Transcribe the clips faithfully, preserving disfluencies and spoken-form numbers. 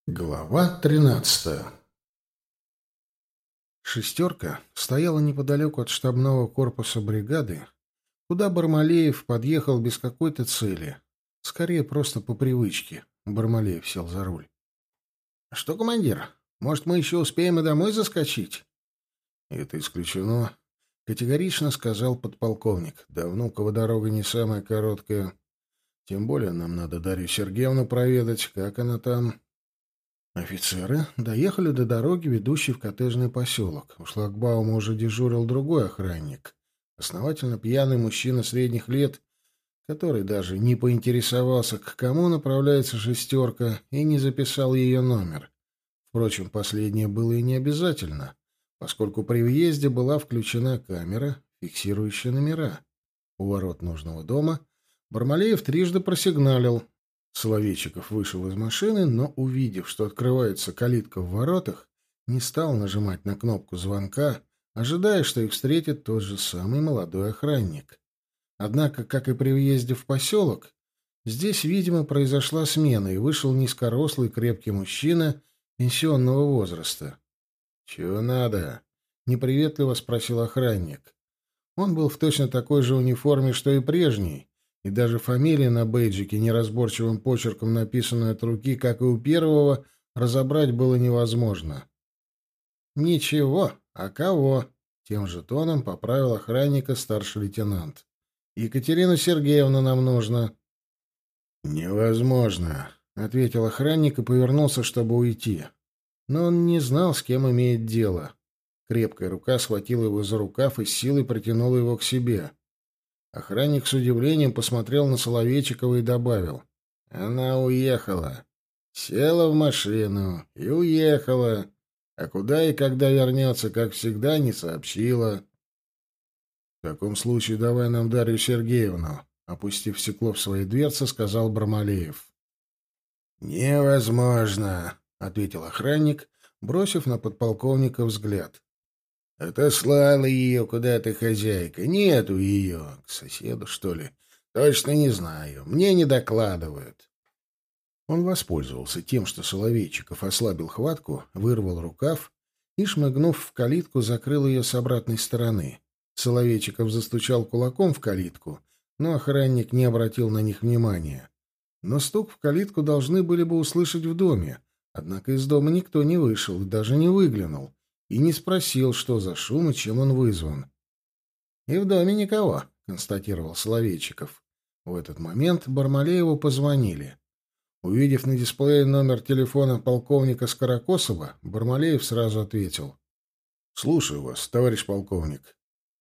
Глава тринадцатая. «Шестерка» стояла неподалеку от штабного корпуса бригады, куда Бармалеев подъехал без какой-то цели. Скорее, просто по привычке. Бармалеев сел за руль. «А что, командир, может, мы еще успеем и домой заскочить?» «Это исключено», — категорично сказал подполковник. «До Внуково дорога не самая короткая. Тем более нам надо Дарью Сергеевну проведать, как она там». Офицеры доехали до дороги, ведущей в коттеджный поселок. У шлагбаума уже дежурил другой охранник. Основательно пьяный мужчина средних лет, который даже не поинтересовался, к кому направляется шестерка, и не записал ее номер. Впрочем, последнее было и не обязательно, поскольку при въезде была включена камера, фиксирующая номера. У ворот нужного дома Бармалеев трижды просигналил. Соловейчиков вышел из машины, но, увидев, что открывается калитка в воротах, не стал нажимать на кнопку звонка, ожидая, что их встретит тот же самый молодой охранник. Однако, как и при въезде в поселок, здесь, видимо, произошла смена, и вышел низкорослый крепкий мужчина пенсионного возраста. «Чего надо?» — неприветливо спросил охранник. Он был в точно такой же униформе, что и прежний, и даже фамилия на бейджике, неразборчивым почерком написанная от руки, как и у первого, разобрать было невозможно. «Ничего, а кого?» — тем же тоном поправил охранника старший лейтенант. «Екатерина Сергеевна нам нужно». «Невозможно», — ответил охранник и повернулся, чтобы уйти. Но он не знал, с кем имеет дело. Крепкая рука схватила его за рукав и с силой притянула его к себе. Охранник с удивлением посмотрел на Соловейчикова и добавил: «Она уехала. Села в машину и уехала. А куда и когда вернется, как всегда, не сообщила». «В таком случае давай нам Дарью Сергеевну», — опустив стекло в своей дверце, сказал Бармалеев. «Невозможно», — ответил охранник, бросив на подполковника взгляд. «Отослала ее куда-то хозяйка. Нету ее. К соседу, что ли? Точно не знаю. Мне не докладывают». Он воспользовался тем, что Соловейчиков ослабил хватку, вырвал рукав и, шмыгнув в калитку, закрыл ее с обратной стороны. Соловейчиков застучал кулаком в калитку, но охранник не обратил на них внимания. Но стук в калитку должны были бы услышать в доме, однако из дома никто не вышел и даже не выглянул, и не спросил, что за шум и чем он вызван. «И в доме никого», — констатировал Соловейчиков. В этот момент Бармалееву позвонили. Увидев на дисплее номер телефона полковника Скорокосова, Бармалеев сразу ответил: «Слушаю вас, товарищ полковник».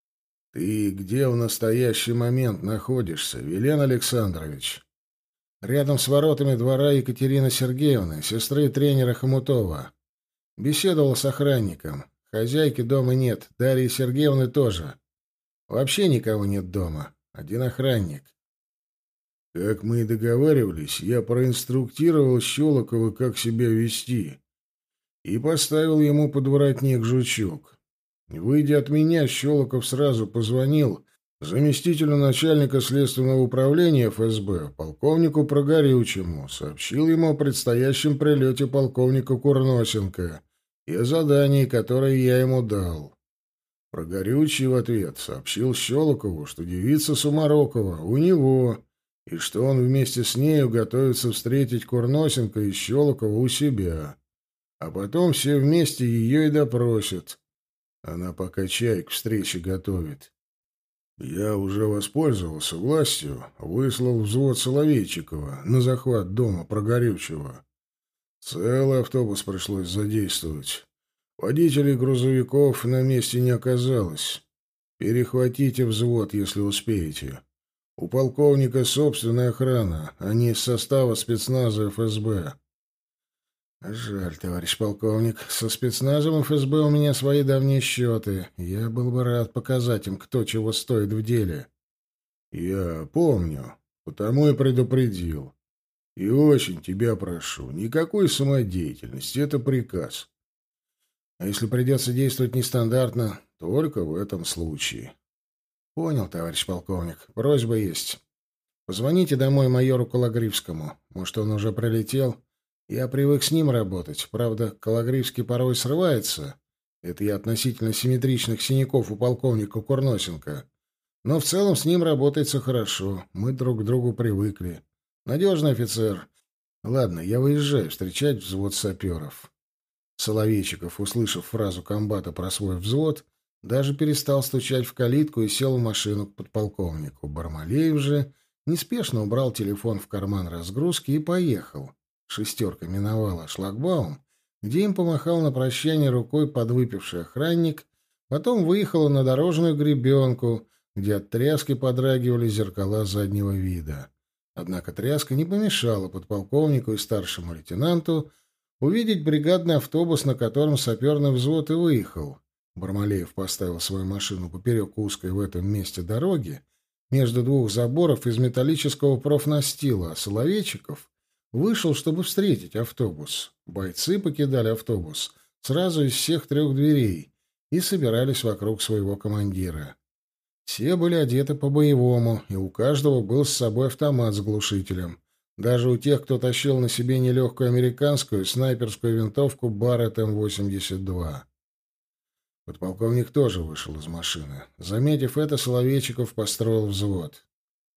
«Ты где в настоящий момент находишься, Вилен Александрович?» «Рядом с воротами двора Екатерины Сергеевны, сестры тренера Хомутова. Беседовал с охранником. Хозяйки дома нет, Дарьи Сергеевны тоже. Вообще никого нет дома. Один охранник». «Как мы и договаривались, я проинструктировал Щелокова, как себя вести, и поставил ему под воротник жучок. Выйдя от меня, Щелоков сразу позвонил заместителю начальника следственного управления эф эс бэ, полковнику Прогорючему, сообщил ему о предстоящем прилете полковника Курносенко и о задании, которое я ему дал. Прогорючий в ответ сообщил Щелокову, что девица Сумарокова у него, и что он вместе с нею готовится встретить Курносенко и Щелокова у себя. А потом все вместе ее и допросят. Она пока чай к встрече готовит. Я уже воспользовался властью, выслал взвод Соловейчикова на захват дома Прогорючего. Целый автобус пришлось задействовать. Водителей грузовиков на месте не оказалось. Перехватите взвод, если успеете. У полковника собственная охрана, а не из состава спецназа эф эс бэ. Жаль, товарищ полковник. Со спецназом эф эс бэ у меня свои давние счеты. Я был бы рад показать им, кто чего стоит в деле. Я помню, потому и предупредил. И очень тебя прошу, никакой самодеятельности, это приказ. А если придется действовать нестандартно, только в этом случае. Понял, товарищ полковник. Просьба есть. Позвоните домой майору Кологривскому. Может, он уже прилетел? Я привык с ним работать. Правда, Кологривский порой срывается. Это я относительно симметричных синяков у полковника Курносенко. Но в целом с ним работается хорошо. Мы друг к другу привыкли. Надежный офицер. Ладно, я выезжаю встречать взвод саперов. Соловейчиков, услышав фразу комбата про свой взвод, даже перестал стучать в калитку и сел в машину к подполковнику. Бармалеев же неспешно убрал телефон в карман разгрузки и поехал. Шестерка миновала шлагбаум, где им помахал на прощание рукой подвыпивший охранник, потом выехала на дорожную гребенку, где от тряски подрагивали зеркала заднего вида. Однако тряска не помешала подполковнику и старшему лейтенанту увидеть бригадный автобус, на котором саперный взвод и выехал. Бармалеев поставил свою машину поперек узкой в этом месте дороги, между двух заборов из металлического профнастила, а Соловейчиков вышел, чтобы встретить автобус. Бойцы покидали автобус сразу из всех трех дверей и собирались вокруг своего командира. Все были одеты по-боевому, и у каждого был с собой автомат с глушителем. Даже у тех, кто тащил на себе нелегкую американскую снайперскую винтовку Барретт эм восемьдесят два. Подполковник тоже вышел из машины. Заметив это, Соловейчиков построил взвод.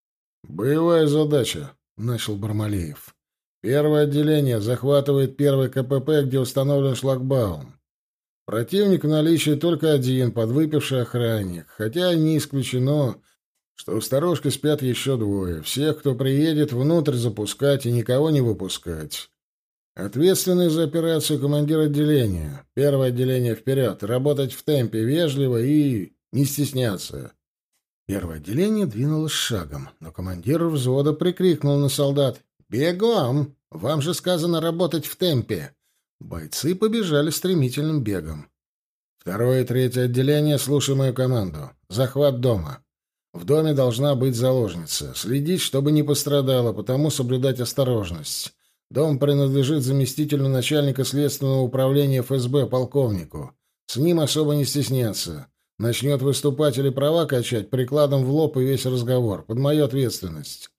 «Боевая задача», — начал Бармалеев. «Первое отделение захватывает первый ка пэ пэ, где установлен шлагбаум. Противник в наличии только один, подвыпивший охранник, хотя не исключено, что у сторожки спят еще двое. Всех, кто приедет, внутрь запускать и никого не выпускать. Ответственный за операцию командир отделения. Первое отделение вперед. Работать в темпе, вежливо и не стесняться». Первое отделение двинулось шагом, но командир взвода прикрикнул на солдат: «Бегом! Вам же сказано работать в темпе!» Бойцы побежали стремительным бегом. «Второе и третье отделение, слушай мою команду. Захват дома. В доме должна быть заложница. Следить, чтобы не пострадала, потому соблюдать осторожность. Дом принадлежит заместителю начальника следственного управления эф эс бэ полковнику. С ним особо не стесняться. Начнет выступать или права качать, прикладом в лоб и весь разговор. Под мою ответственность.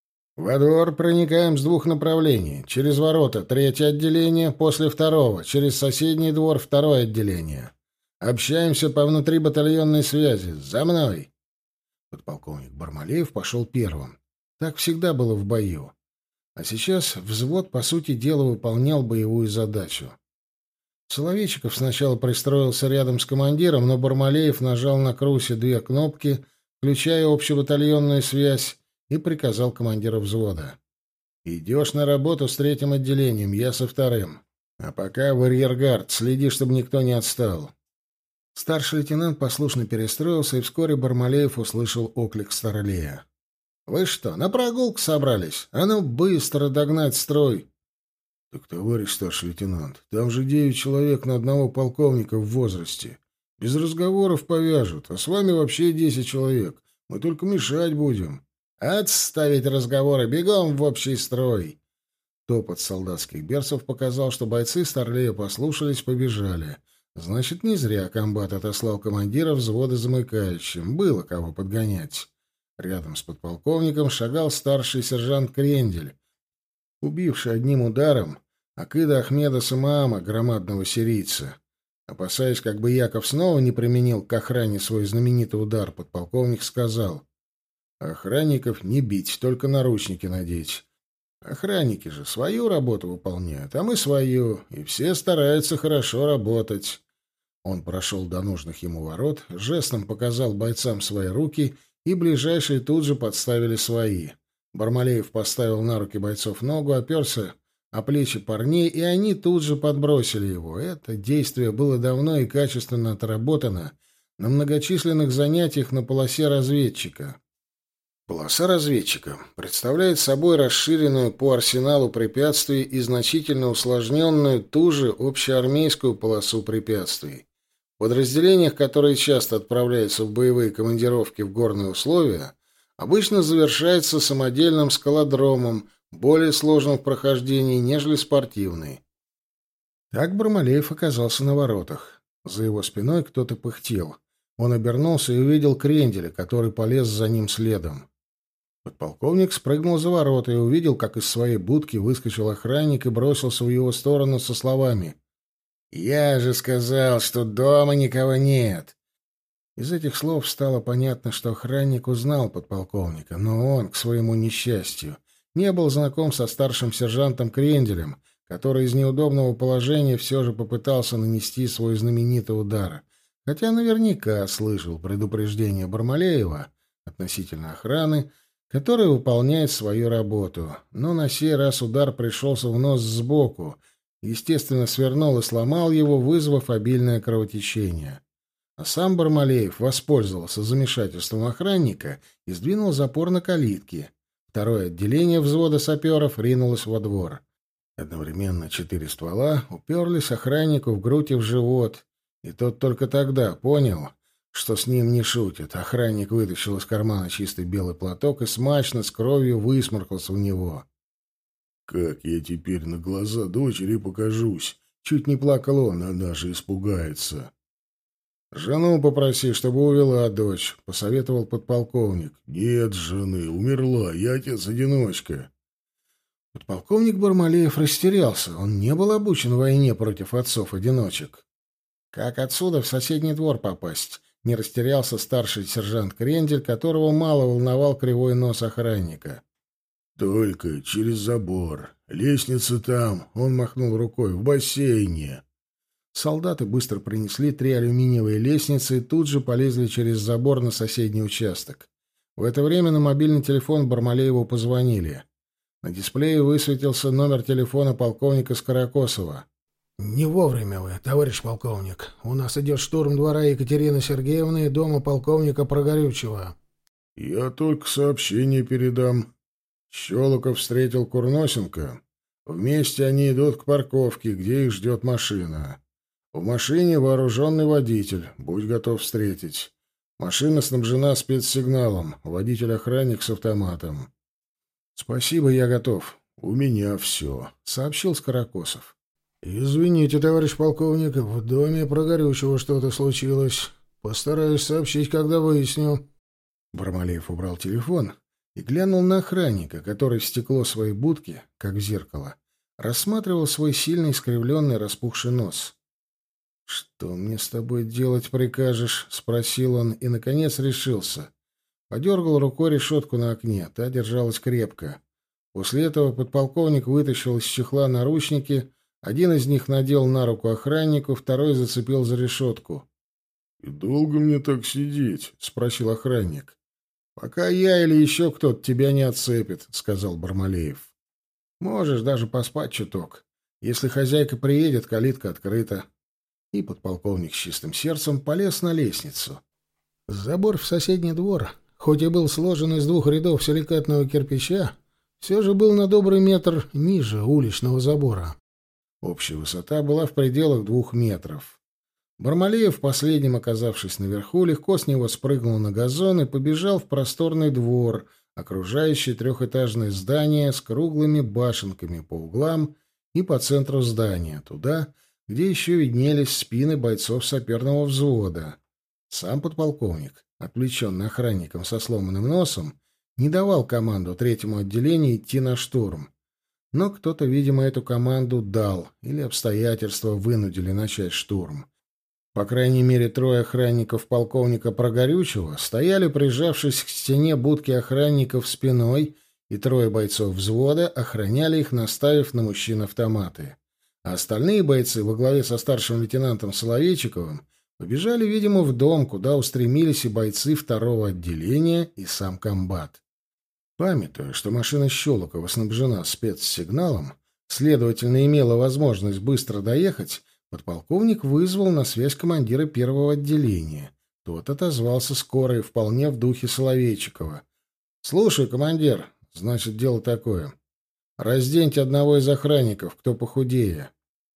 Во двор проникаем с двух направлений. Через ворота — третье отделение, после второго. Через соседний двор — второе отделение. Общаемся по внутрибатальонной связи. За мной!» Подполковник Бармалеев пошел первым. Так всегда было в бою. А сейчас взвод, по сути дела, выполнял боевую задачу. Соловейчиков сначала пристроился рядом с командиром, но Бармалеев нажал на крусе две кнопки, включая общебатальонную связь, и приказал командиру взвода: «Идешь на работу с третьим отделением, я со вторым. А пока в арьергард, следи, чтобы никто не отстал». Старший лейтенант послушно перестроился, и вскоре Бармалеев услышал оклик Старлея: «Вы что, на прогулку собрались? А ну, быстро догнать строй!» «Так, товарищ старший лейтенант, там же девять человек на одного полковника в возрасте. Без разговоров повяжут, а с вами вообще десять человек. Мы только мешать будем». «Отставить разговоры! Бегом в общий строй!» Топот солдатских берцев показал, что бойцы Старлея послушались, побежали. Значит, не зря комбат отослал командира взвода замыкающим. Было кого подгонять. Рядом с подполковником шагал старший сержант Крендель, убивший одним ударом Акида Ахмеда Самаама, громадного сирийца. Опасаясь, как бы Яков снова не применил к охране свой знаменитый удар, подполковник сказал: «Охранников не бить, только наручники надеть. Охранники же свою работу выполняют, а мы свою, и все стараются хорошо работать». Он прошел до нужных ему ворот, жестом показал бойцам свои руки, и ближайшие тут же подставили свои. Бармалеев поставил на руки бойцов ногу, оперся о плечи парней, и они тут же подбросили его. Это действие было давно и качественно отработано на многочисленных занятиях на полосе разведчика. Полоса разведчика представляет собой расширенную по арсеналу препятствий и значительно усложненную ту же общеармейскую полосу препятствий. В подразделениях, которые часто отправляются в боевые командировки в горные условия, обычно завершается самодельным скалодромом, более сложным в прохождении, нежели спортивный. Так Бармалеев оказался на воротах. За его спиной кто-то пыхтел. Он обернулся и увидел Кренделя, который полез за ним следом. Подполковник спрыгнул за ворота и увидел, как из своей будки выскочил охранник и бросился в его сторону со словами: «Я же сказал, что дома никого нет!» Из этих слов стало понятно, что охранник узнал подполковника, но он, к своему несчастью, не был знаком со старшим сержантом Кренделем, который из неудобного положения все же попытался нанести свой знаменитый удар, хотя наверняка слышал предупреждение Бармалеева относительно охраны, которая выполняет свою работу. Но на сей раз удар пришелся в нос сбоку, естественно, свернул и сломал его, вызвав обильное кровотечение. А сам Бармалеев воспользовался замешательством охранника и сдвинул запор на калитке. Второе отделение взвода саперов ринулось во двор. Одновременно четыре ствола уперлись охраннику в грудь и в живот, и тот только тогда понял, что с ним не шутят. Охранник вытащил из кармана чистый белый платок и смачно с кровью высморкался в него. «Как я теперь на глаза дочери покажусь?» Чуть не плакал он, она же испугается. «Жену попроси, чтобы увела дочь», — посоветовал подполковник. «Нет жены, умерла, я отец-одиночка». Подполковник Бармалеев растерялся. Он не был обучен войне против отцов-одиночек. «Как отсюда в соседний двор попасть?» — не растерялся старший сержант Крендель, которого мало волновал кривой нос охранника. «Только через забор. Лестница там», — он махнул рукой, — «в бассейне». Солдаты быстро принесли три алюминиевые лестницы и тут же полезли через забор на соседний участок. В это время на мобильный телефон Бармалееву позвонили. На дисплее высветился номер телефона полковника Скорокосова. «Не вовремя вы, товарищ полковник. У нас идет штурм двора Екатерины Сергеевны и дома полковника Прогорючего». «Я только сообщение передам». Щелоков встретил Курносенко. Вместе они идут к парковке, где их ждет машина. В машине вооруженный водитель. Будь готов встретить. Машина снабжена спецсигналом. Водитель-охранник с автоматом. «Спасибо, я готов. У меня все», — сообщил Скорокосов. «Извините, товарищ полковник, в доме Прогорючего что-то случилось. Постараюсь сообщить, когда выясню». Бармалеев убрал телефон и глянул на охранника, который в стекло своей будки, как в зеркало, рассматривал свой сильно искривленный распухший нос. «Что мне с тобой делать прикажешь?» — спросил он и, наконец, решился. Подергал рукой решетку на окне, та держалась крепко. После этого подполковник вытащил из чехла наручники, один из них надел на руку охраннику, второй зацепил за решетку. «И долго мне так сидеть?» — спросил охранник. «Пока я или еще кто-то тебя не отцепит», — сказал Бармалеев. «Можешь даже поспать чуток. Если хозяйка приедет, калитка открыта». И подполковник с чистым сердцем полез на лестницу. Забор в соседний двор, хоть и был сложен из двух рядов силикатного кирпича, все же был на добрый метр ниже уличного забора. Общая высота была в пределах двух метров. Бармалеев, последним оказавшись наверху, легко с него спрыгнул на газон и побежал в просторный двор, окружающий трехэтажное здание с круглыми башенками по углам и по центру здания, туда, где еще виднелись спины бойцов саперного взвода. Сам подполковник, отвлеченный охранником со сломанным носом, не давал команду третьему отделению идти на штурм. Но кто-то, видимо, эту команду дал, или обстоятельства вынудили начать штурм. По крайней мере, трое охранников полковника Прогорючего стояли, прижавшись к стене будки охранников спиной, и трое бойцов взвода охраняли их, наставив на мужчин автоматы. А остальные бойцы, во главе со старшим лейтенантом Соловейчиковым, побежали, видимо, в дом, куда устремились и бойцы второго отделения, и сам комбат. Памятуя, что машина Щелокова снабжена спецсигналом, следовательно, имела возможность быстро доехать, подполковник вызвал на связь командира первого отделения. Тот отозвался скоро и вполне в духе Соловейчикова. «Слушай, командир, значит, дело такое. Разденьте одного из охранников, кто похудее».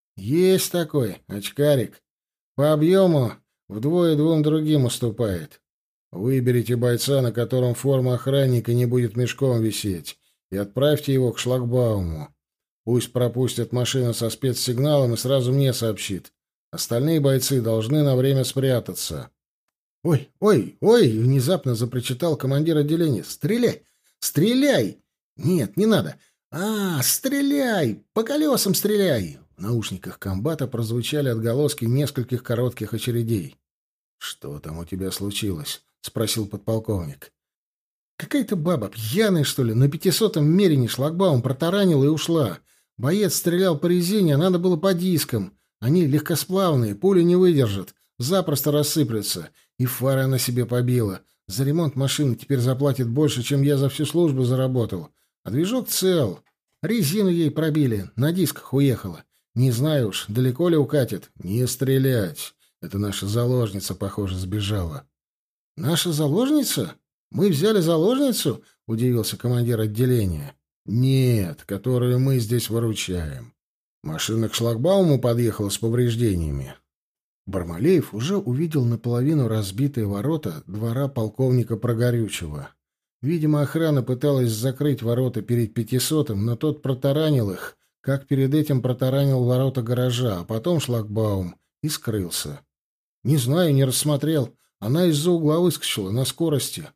«Есть такой, очкарик. По объему вдвое двум другим уступает. Выберите бойца, на котором форма охранника не будет мешком висеть, и отправьте его к шлагбауму. Пусть пропустят машину со спецсигналом и сразу мне сообщит. Остальные бойцы должны на время спрятаться». «Ой, ой, ой!» — внезапно запричитал командир отделения. «Стреляй! Стреляй! Нет, не надо. А, стреляй! По колесам стреляй!» В наушниках комбата прозвучали отголоски нескольких коротких очередей. «Что там у тебя случилось?» — спросил подполковник. «Какая-то баба, пьяная, что ли, на пятисотом мерине шлагбаум протаранила и ушла. Боец стрелял по резине, а надо было по дискам. Они легкосплавные, пули не выдержат, запросто рассыплются. И фары она себе побила. За ремонт машины теперь заплатит больше, чем я за всю службу заработал. А движок цел. Резину ей пробили, на дисках уехала. Не знаю уж, далеко ли укатит. Не стрелять. Это наша заложница, похоже, сбежала». «Наша заложница? Мы взяли заложницу?» — удивился командир отделения. «Нет, которую мы здесь выручаем. Машина к шлагбауму подъехала с повреждениями». Бармалеев уже увидел наполовину разбитые ворота двора полковника Прогорючего. Видимо, охрана пыталась закрыть ворота перед пятисотым, но тот протаранил их, как перед этим протаранил ворота гаража, а потом шлагбаум, и скрылся. «Не знаю, не рассмотрел. Она из-за угла выскочила на скорости».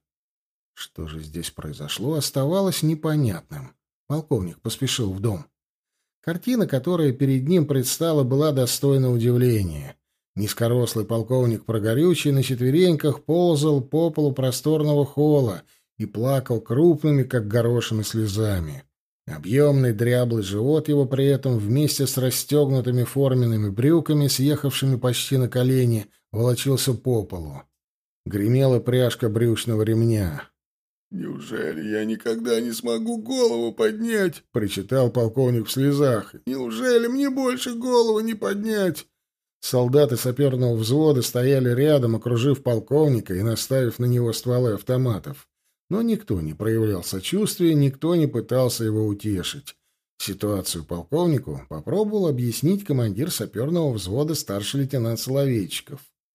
Что же здесь произошло, оставалось непонятным. Полковник поспешил в дом. Картина, которая перед ним предстала, была достойна удивления. Низкорослый полковник Прогорючий на четвереньках ползал по полу просторного холла и плакал крупными, как горошины, слезами. Объемный дряблый живот его при этом вместе с расстегнутыми форменными брюками, съехавшими почти на колени, волочился по полу. Гремела пряжка брючного ремня. «Неужели я никогда не смогу голову поднять?» — причитал полковник в слезах. «Неужели мне больше голову не поднять?» Солдаты саперного взвода стояли рядом, окружив полковника и наставив на него стволы автоматов. Но никто не проявлял сочувствия, никто не пытался его утешить. Ситуацию полковнику попробовал объяснить командир саперного взвода старший лейтенант Соловейчиков.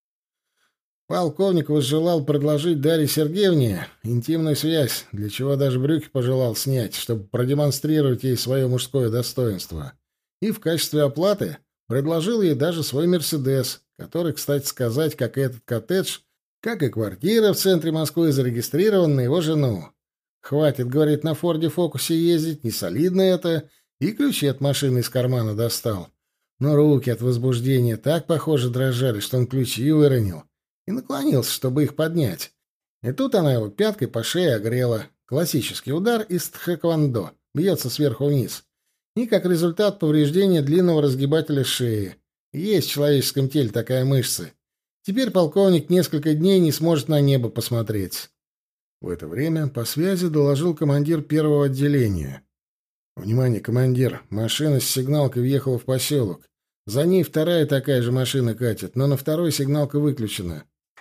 Полковник возжелал предложить Дарье Сергеевне интимную связь, для чего даже брюки пожелал снять, чтобы продемонстрировать ей свое мужское достоинство. И в качестве оплаты предложил ей даже свой «Мерседес», который, кстати сказать, как и этот коттедж, как и квартира в центре Москвы, зарегистрирован на его жену. «Хватит, — говорит, — на Форде Фокусе ездить, не солидно это», и ключи от машины из кармана достал. Но руки от возбуждения так, похоже, дрожали, что он ключи выронил. И наклонился, чтобы их поднять. И тут она его пяткой по шее огрела. Классический удар из тхэквондо. Бьется сверху вниз. И как результат повреждения длинного разгибателя шеи. Есть в человеческом теле такая мышца. Теперь полковник несколько дней не сможет на небо посмотреть. В это время по связи доложил командир первого отделения. «Внимание, командир. Машина с сигналкой въехала в поселок. За ней вторая такая же машина катит, но на второй сигналка выключена».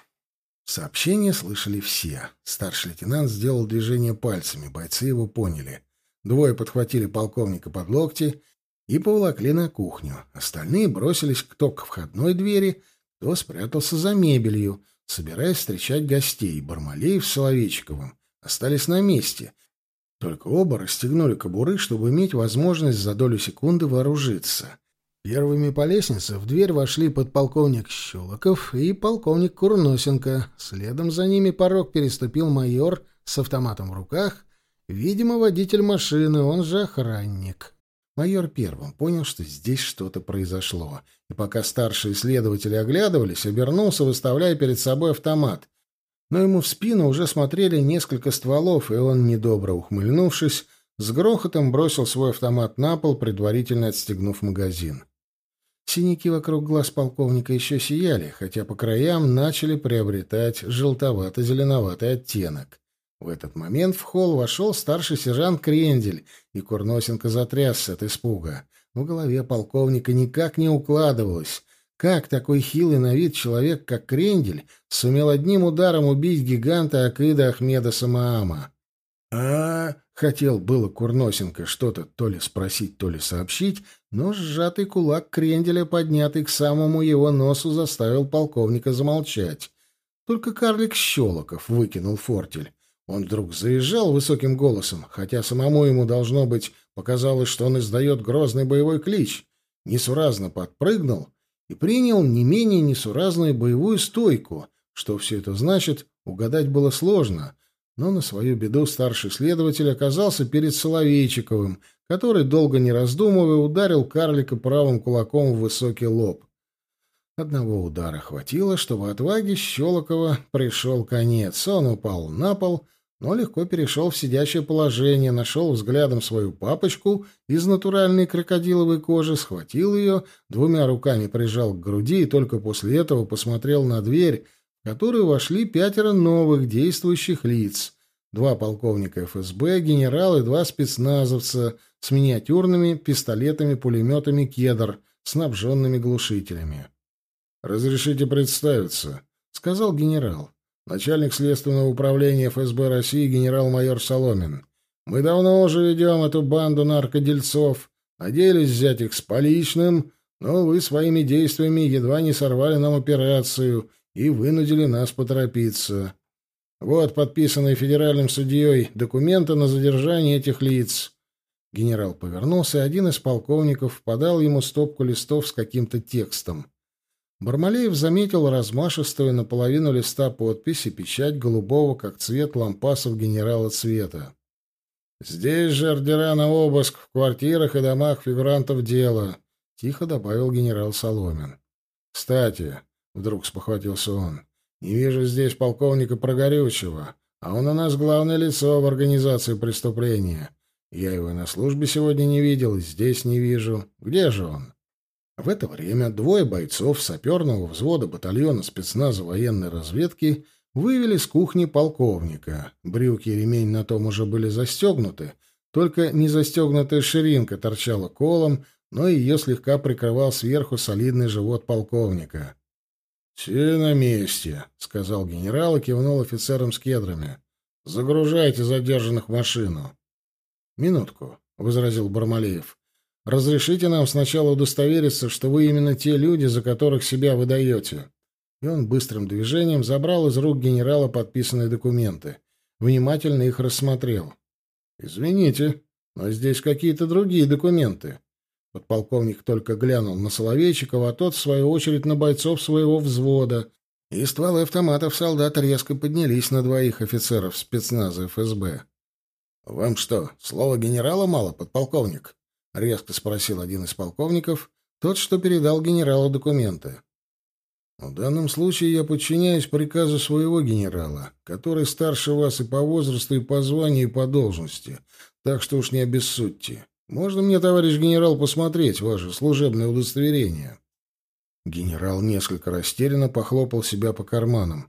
Сообщение слышали все. Старший лейтенант сделал движение пальцами, бойцы его поняли. Двое подхватили полковника под локти и поволокли на кухню. Остальные бросились кто к входной двери, кто спрятался за мебелью, собираясь встречать гостей. Бармалеев с Соловейчиковым остались на месте. Только оба расстегнули кобуры, чтобы иметь возможность за долю секунды вооружиться. Первыми по лестнице в дверь вошли подполковник Щелоков и полковник Курносенко. Следом за ними порог переступил майор с автоматом в руках, видимо, водитель машины, он же охранник. Майор первым понял, что здесь что-то произошло, и пока старшие следователи оглядывались, обернулся, выставляя перед собой автомат. Но ему в спину уже смотрели несколько стволов, и он, недобро ухмыльнувшись, с грохотом бросил свой автомат на пол, предварительно отстегнув магазин. Синяки вокруг глаз полковника еще сияли, хотя по краям начали приобретать желтовато-зеленоватый оттенок. В этот момент в холл вошел старший сержант Крендель, и Курносенко затрясся от испуга. В голове полковника никак не укладывалось. Как такой хилый на вид человек, как Крендель, сумел одним ударом убить гиганта Акида Ахмеда Самаама? а Хотел было Курносенко что-то то ли спросить, то ли сообщить, но сжатый кулак Кренделя, поднятый к самому его носу, заставил полковника замолчать. Только карлик Щелоков выкинул фортель. Он вдруг заезжал высоким голосом, хотя самому ему, должно быть, показалось, что он издает грозный боевой клич, несуразно подпрыгнул и принял не менее несуразную боевую стойку. Что все это значит, угадать было сложно, Но на свою беду старший следователь оказался перед Соловейчиковым, который, долго не раздумывая, ударил карлика правым кулаком в высокий лоб. Одного удара хватило, чтобы отваге Щелокова пришел конец. Он упал на пол, но легко перешел в сидячее положение, нашел взглядом свою папочку из натуральной крокодиловой кожи, схватил ее, двумя руками прижал к груди и только после этого посмотрел на дверь, в которую вошли пятеро новых действующих лиц. Два полковника эф эс бэ, генерал и два спецназовца с миниатюрными пистолетами-пулеметами «Кедр», снабженными глушителями. «Разрешите представиться», — сказал генерал. «Начальник следственного управления эф эс бэ России генерал-майор Соломин. Мы давно уже ведем эту банду наркодельцов, надеялись взять их с поличным, но вы своими действиями едва не сорвали нам операцию и вынудили нас поторопиться. Вот подписанные федеральным судьей документы на задержание этих лиц». Генерал повернулся, один из полковников подал ему стопку листов с каким-то текстом. Бармалеев заметил размашистую наполовину листа подпись и печать голубого, как цвет лампасов генерала цвета. «Здесь же ордера на обыск в квартирах и домах фигурантов дела», — тихо добавил генерал Соломин. «Кстати», — вдруг спохватился он, — «не вижу здесь полковника Прогорючего, а он у нас главное лицо в организации преступления. Я его и на службе сегодня не видел, и здесь не вижу. Где же он?» В это время двое бойцов саперного взвода батальона спецназа военной разведки вывели с кухни полковника. Брюки и ремень на том уже были застегнуты, только незастегнутая ширинка торчала колом, но ее слегка прикрывал сверху солидный живот полковника. «Все на месте», — сказал генерал и кивнул офицерам с кедрами. «Загружайте задержанных в машину». «Минутку», — возразил Бармалеев. «Разрешите нам сначала удостовериться, что вы именно те люди, за которых себя выдаете». И он быстрым движением забрал из рук генерала подписанные документы. Внимательно их рассмотрел. «Извините, но здесь какие-то другие документы». Подполковник только глянул на Соловейчикова, а тот, в свою очередь, на бойцов своего взвода. И стволы автоматов солдат резко поднялись на двоих офицеров спецназа эф эс бэ. «Вам что, слова генерала мало, подполковник?» — резко спросил один из полковников, тот, что передал генералу документы. «В данном случае я подчиняюсь приказу своего генерала, который старше вас и по возрасту, и по званию, и по должности, так что уж не обессудьте. Можно мне, товарищ генерал, посмотреть ваше служебное удостоверение?» Генерал несколько растерянно похлопал себя по карманам.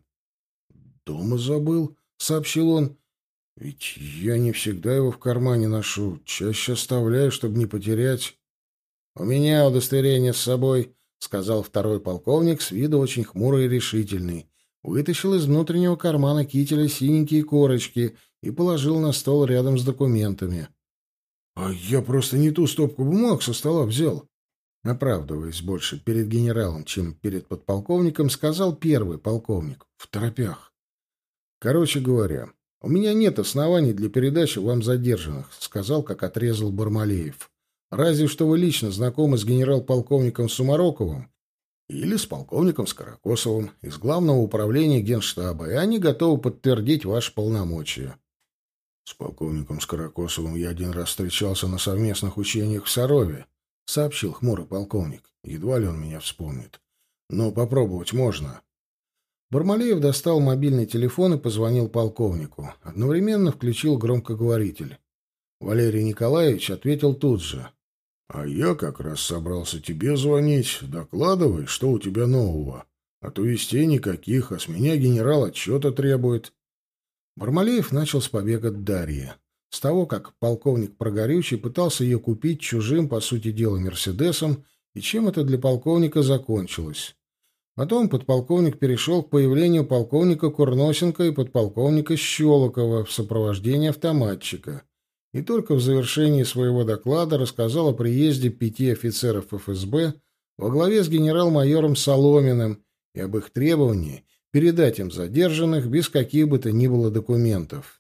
«Дома забыл», — сообщил он. «Ведь я не всегда его в кармане ношу, чаще оставляю, чтобы не потерять». «У меня удостоверение с собой», — сказал второй полковник, с виду очень хмурый и решительный. Вытащил из внутреннего кармана кителя синенькие корочки и положил на стол рядом с документами. «А я просто не ту стопку бумаг со стола взял». Оправдываясь больше перед генералом, чем перед подполковником, сказал первый полковник, второпях. «Короче говоря, у меня нет оснований для передачи вам задержанных», — сказал, как отрезал Бармалеев. «Разве что вы лично знакомы с генерал-полковником Сумароковым или с полковником Скорокосовым из Главного управления Генштаба, и они готовы подтвердить ваши полномочия». «С полковником Скорокосовым я один раз встречался на совместных учениях в Сарове», — сообщил хмурый полковник. «Едва ли он меня вспомнит. Но попробовать можно». Бармалеев достал мобильный телефон и позвонил полковнику. Одновременно включил громкоговоритель. Валерий Николаевич ответил тут же. «А я как раз собрался тебе звонить. Докладывай, что у тебя нового. А то вестей никаких, а с меня генерал отчета требует». Бармалеев начал с побега Дарьи. С того, как полковник Прогорючий пытался ее купить чужим, по сути дела, «Мерседесом», и чем это для полковника закончилось. Потом подполковник перешел к появлению полковника Курносенко и подполковника Щелокова в сопровождении автоматчика. И только в завершении своего доклада рассказал о приезде пяти офицеров эф эс бэ во главе с генерал-майором Соломиным и об их требовании передать им задержанных без каких бы то ни было документов.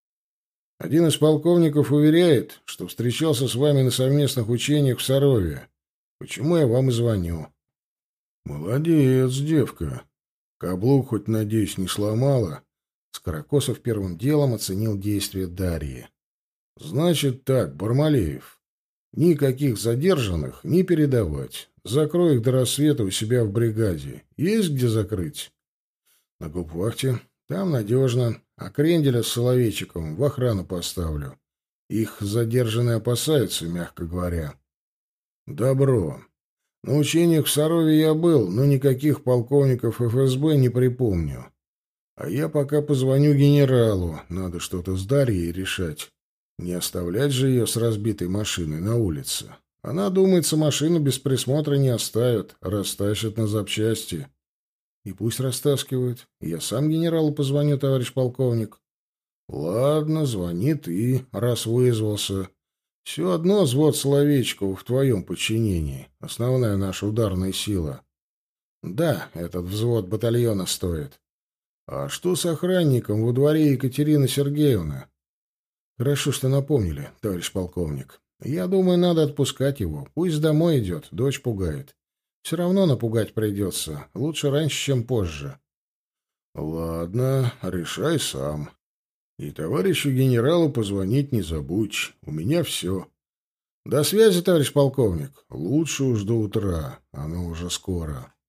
«Один из полковников уверяет, что встречался с вами на совместных учениях в Сарове. Почему я вам и звоню». «Молодец, девка. Каблук хоть, надеюсь, не сломала. Скорокосов первым делом оценил действия Дарьи. «Значит так, Бармалеев, никаких задержанных не передавать. Закрой их до рассвета у себя в бригаде. Есть где закрыть?» «На губвахте. Там надежно. А Кренделя с Соловейчиком в охрану поставлю. Их задержанные опасаются, мягко говоря». «Добро. На учениях в Сарове я был, но никаких полковников эф эс бэ не припомню. А я пока позвоню генералу. Надо что-то с Дарьей решать. Не оставлять же ее с разбитой машиной на улице. Она, думается, машину без присмотра не оставят, растащат на запчасти. И пусть растаскивают. Я сам генералу позвоню, товарищ полковник». «Ладно, звони ты, раз вызвался. Все одно взвод Соловейчикова в твоем подчинении. Основная наша ударная сила». «Да, этот взвод батальона стоит». «А что с охранником во дворе Екатерины Сергеевны?» «Хорошо, что напомнили, товарищ полковник. Я думаю, надо отпускать его. Пусть домой идет, дочь пугает. Все равно напугать придется. Лучше раньше, чем позже». «Ладно, решай сам. И товарищу генералу позвонить не забудь. У меня все. До связи, товарищ полковник. Лучше уж до утра. Оно уже скоро».